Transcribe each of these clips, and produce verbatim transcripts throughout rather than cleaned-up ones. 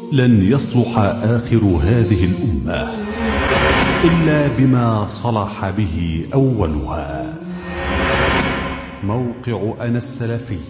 لن يصلح آخر هذه الأمة إلا بما صلح به أولها. موقع أنا السلفي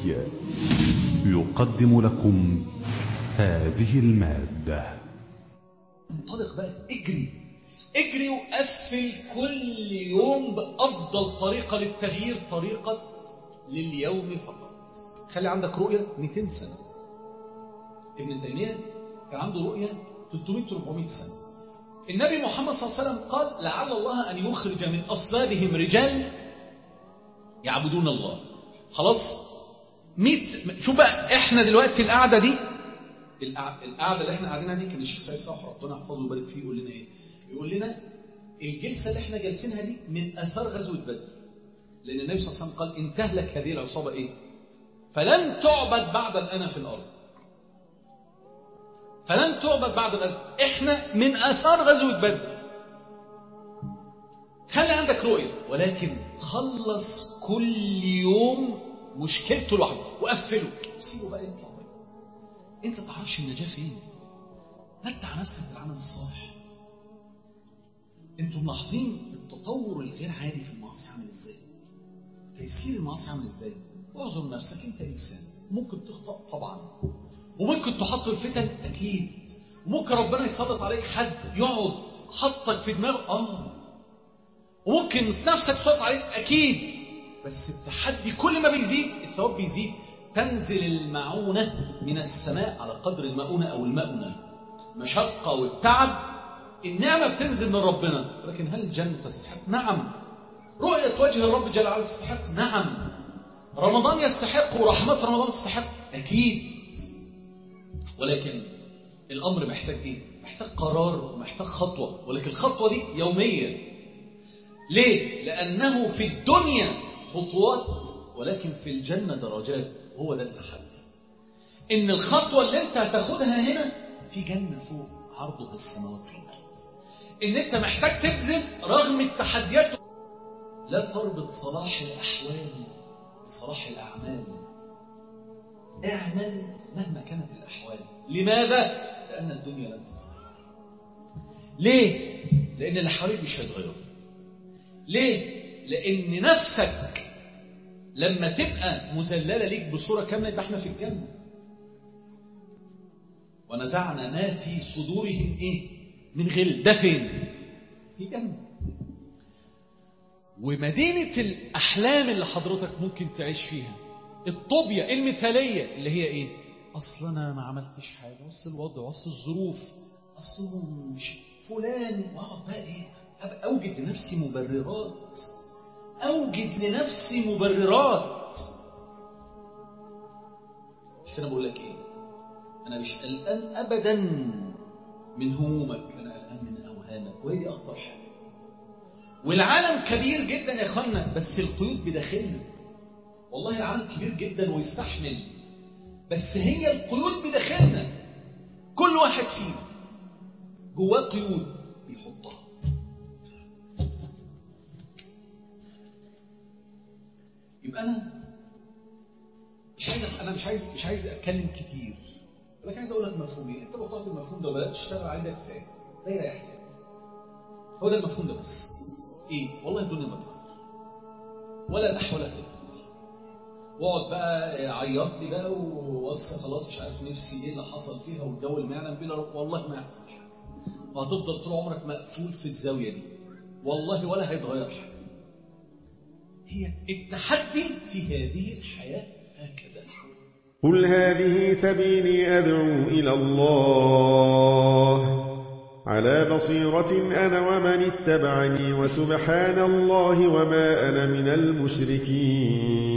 يقدم لكم هذه المادة. انطلق بقى، اجري اجري وقفل كل يوم بأفضل طريقة للتغيير، طريقة لليوم فقط. خلي عندك رؤية مئتين سنة. ابن تيمية كان عنده رؤية ثلاثمئة أربعمئة سنة. النبي محمد صلى الله عليه وسلم قال لعل الله أن يخرج من أصلابهم رجال يعبدون الله. خلاص مئة. شوف بقى احنا دلوقتي القعدة دي، القعدة اللي احنا قاعدينها دي، كان الشيخ سعيد صح ربنا يحفظه ويبارك فيه يقول لنا ايه؟ يقول لنا الجلسة اللي احنا جالسينها دي من آثار غزوة بدر، لأن النبي صلى الله عليه وسلم قال إن تهلك هذه العصابة ايه؟ فلن تعبد بعد الآن في الأرض. فلن تعبد بعد الآن. احنا من آثار غزوة بدر. خلي عندك رؤية، ولكن خلص كل يوم مشكلته لوحده وقفله وسيبه بقى يطلع. انت تعرفش النجاة فين؟ متع نفسك بالعمل الصالح. انتم ملاحظين التطور الغير عادي في المعاصي عامل ازاي؟ تيسير المعاصي عامل ازاي؟ اعذر نفسك، انت انسان ممكن تخطأ طبعا، وممكن تحط الفتن اكيد، وممكن ربنا يسلط عليك حد يقعد حطك في دماغه اه، وممكن في نفسك تسلط عليك اكيد. بس التحدي كل ما بيزيد الثواب بيزيد. تنزل المعونة من السماء على قدر المؤونة أو المؤونة. مشقة والتعب، النعمة بتنزل من ربنا. لكن هل الجنة تستحق؟ نعم. رؤية وجه الرب جل وعلا تستحق؟ نعم. رمضان يستحق ورحمة رمضان تستحق؟ أكيد. ولكن الأمر محتاج إيه؟ محتاج قرار ومحتاج خطوة، ولكن الخطوة دي يومية. ليه؟ لأنه في الدنيا خطوات ولكن في الجنة درجات. هو ده التحدي، إن الخطوة اللي أنت هتاخدها هنا في جنة فوق عرضها السماوات والأرض. إن أنت محتاج تبذل رغم التحديات. لا تربط صلاح الأحوال بصلاح الأعمال. اعمل مهما كانت الأحوال. لماذا؟ لأن الدنيا لن تتغير. ليه؟ لأن اللي حواليك مش هيتغيروا. ليه؟ لأن نفسك لما تبقى مذللة ليك بصورة كاملة يبقى احنا في الجنة. ونزعنا ما في صدورهم ايه؟ من غل. ده فين؟ في الجنة. ومدينة الأحلام اللي حضرتك ممكن تعيش فيها، الطوبية المثالية اللي هي ايه؟ أصل أنا ما عملتش حاجة، أصل الوضع، أصل الظروف، أصل مش فلان، وأقعد بقى ايه؟ أبقى أوجد لنفسي مبررات. أوجد لنفسي مبررات. مش كده بقول لك إيه؟ أنا مش قلقان أبدا من همومك، أنا قلقان من أوهامك، وهي دي أخطر حاجة. والعالم كبير جدا يا أخوانا، بس القيود بداخلنا. والله العالم كبير جدا ويستحمل، بس هي القيود بداخلنا. كل واحد فينا جواه قيود بيحطها. يبقى أنا مش عايز أنا مش عايز مش عايز أتكلم كتير، ولكن عايز أقول لك مفهومين. أنت لو طلعت المفهوم ده وبدأت تشتغل عليه ده كفاية، ده يريحك. هو ده المفهوم ده بس. إيه؟ والله الدنيا ما تغير ولا الأحوال هتتغير. واقعد بقى عيط لي بقى ووصى خلاص مش عارف نفسي إيه اللي حصل فيها والجو المعنى بلا رب. والله ما يحصل حاجة، وهتفضل طول عمرك مقفول في الزاوية دي والله، ولا هيتغير حاجة. هي التحدي في هذه الحياة هكذا. قل هذه سبيلي أدعو إلى الله على بصيرة أنا ومن اتبعني وسبحان الله وما أنا من المشركين.